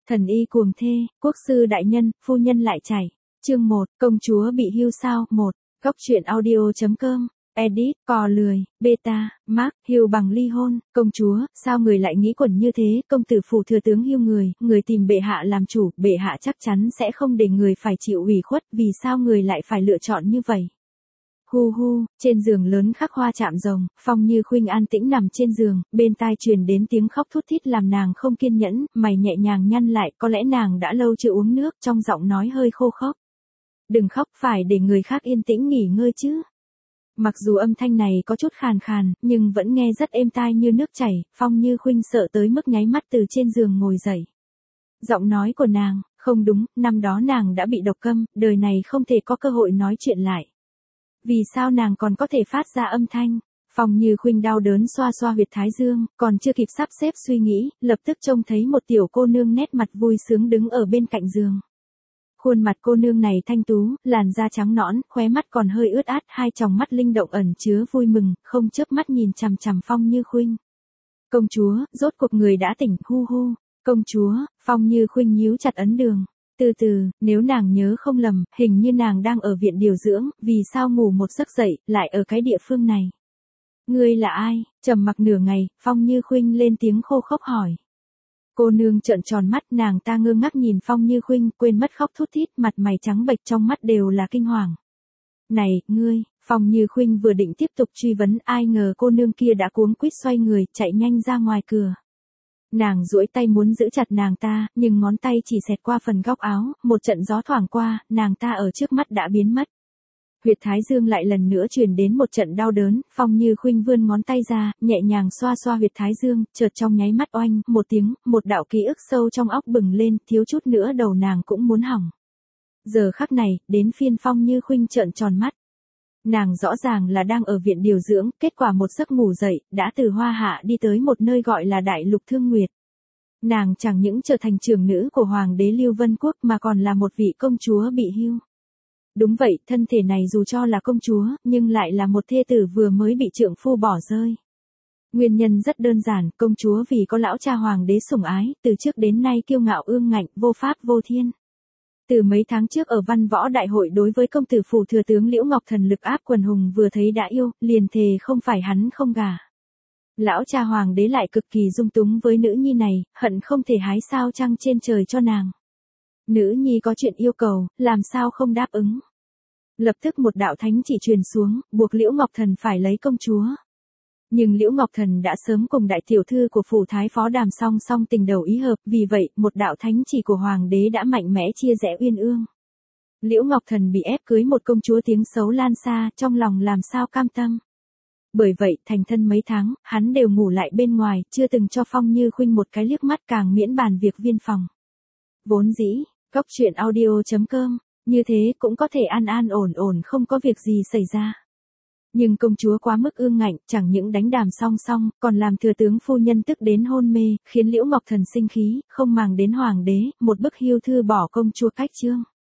Thần y cuồng thê, quốc sư đại nhân, phu nhân lại chảy. Chương 1, công chúa bị hưu sao? 1. Góc truyện audio.com. Edit, cò lười, beta, Mark, hưu bằng ly hôn. Công chúa, sao người lại nghĩ quẩn như thế? Công tử phủ thừa tướng hưu người tìm bệ hạ làm chủ, bệ hạ chắc chắn sẽ không để người phải chịu ủy khuất, vì sao người lại phải lựa chọn như vậy? Hu hu, trên giường lớn khắc hoa chạm rồng, Phong Như Khuynh an tĩnh nằm trên giường, bên tai truyền đến tiếng khóc thút thít làm nàng không kiên nhẫn, mày nhẹ nhàng nhăn lại, có lẽ nàng đã lâu chưa uống nước, trong giọng nói hơi khô khốc. Đừng khóc, phải để người khác yên tĩnh nghỉ ngơi chứ. Mặc dù âm thanh này có chút khàn khàn, nhưng vẫn nghe rất êm tai như nước chảy, Phong Như Khuynh sợ tới mức nháy mắt từ trên giường ngồi dậy. Giọng nói của nàng, không đúng, năm đó nàng đã bị độc câm, đời này không thể có cơ hội nói chuyện lại. Vì sao nàng còn có thể phát ra âm thanh? Phong Như Khuynh đau đớn xoa xoa huyệt thái dương, còn chưa kịp sắp xếp suy nghĩ, lập tức trông thấy một tiểu cô nương nét mặt vui sướng đứng ở bên cạnh giường. Khuôn mặt cô nương này thanh tú, làn da trắng nõn, khóe mắt còn hơi ướt át, hai tròng mắt linh động ẩn chứa vui mừng, không chớp mắt nhìn chằm chằm Phong Như Khuynh. Công chúa, rốt cuộc người đã tỉnh, hu hu. Công chúa, Phong Như Khuynh nhíu chặt ấn đường. Từ từ, nếu nàng nhớ không lầm, hình như nàng đang ở viện điều dưỡng, vì sao ngủ một giấc dậy, lại ở cái địa phương này? Ngươi là ai? Trầm mặc nửa ngày, Phong Như Khuynh lên tiếng khô khốc hỏi. Cô nương trợn tròn mắt, nàng ta ngơ ngác nhìn Phong Như Khuynh, quên mất khóc thút thít, mặt mày trắng bệch, trong mắt đều là kinh hoàng. Này, ngươi, Phong Như Khuynh vừa định tiếp tục truy vấn, ai ngờ cô nương kia đã cuống quýt xoay người, chạy nhanh ra ngoài cửa. Nàng duỗi tay muốn giữ chặt nàng ta, nhưng ngón tay chỉ xẹt qua phần góc áo, một trận gió thoảng qua, nàng ta ở trước mắt đã biến mất. Huyệt thái dương lại lần nữa truyền đến một trận đau đớn, Phong Như Khuynh vươn ngón tay ra, nhẹ nhàng xoa xoa huyệt thái dương, chợt trong nháy mắt oanh, một tiếng, một đạo ký ức sâu trong óc bừng lên, thiếu chút nữa đầu nàng cũng muốn hỏng. Giờ khắc này, đến phiên Phong Như Khuynh trợn tròn mắt. Nàng rõ ràng là đang ở viện điều dưỡng, kết quả một giấc ngủ dậy, đã từ Hoa Hạ đi tới một nơi gọi là Đại Lục Thương Nguyệt. Nàng chẳng những trở thành trưởng nữ của Hoàng đế Lưu Vân Quốc mà còn là một vị công chúa bị hưu. Đúng vậy, thân thể này dù cho là công chúa, nhưng lại là một thê tử vừa mới bị trượng phu bỏ rơi. Nguyên nhân rất đơn giản, công chúa vì có lão cha Hoàng đế sủng ái, từ trước đến nay kiêu ngạo ương ngạnh, vô pháp vô thiên. Từ mấy tháng trước ở văn võ đại hội đối với công tử phủ thừa tướng Liễu Ngọc Thần lực áp quần hùng vừa thấy đã yêu, liền thề không phải hắn không gả. Lão cha Hoàng đế lại cực kỳ dung túng với nữ nhi này, hận không thể hái sao trăng trên trời cho nàng. Nữ nhi có chuyện yêu cầu, làm sao không đáp ứng. Lập tức một đạo thánh chỉ truyền xuống, buộc Liễu Ngọc Thần phải lấy công chúa. Nhưng Liễu Ngọc Thần đã sớm cùng đại tiểu thư của phủ thái phó đàm song tình đầu ý hợp, vì vậy, một đạo thánh chỉ của Hoàng đế đã mạnh mẽ chia rẽ uyên ương. Liễu Ngọc Thần bị ép cưới một công chúa tiếng xấu lan xa, trong lòng làm sao cam tâm. Bởi vậy, thành thân mấy tháng, hắn đều ngủ lại bên ngoài, chưa từng cho Phong Như Khuynh một cái liếc mắt, càng miễn bàn việc viên phòng. Vốn dĩ, góc truyện audio.com, như thế cũng có thể an ổn không có việc gì xảy ra. Nhưng công chúa quá mức ương ngạnh, chẳng những đánh đàm song, còn làm thừa tướng phu nhân tức đến hôn mê, khiến Liễu Ngọc Thần sinh khí, không màng đến Hoàng đế, một bức hưu thư bỏ công chúa cách chương.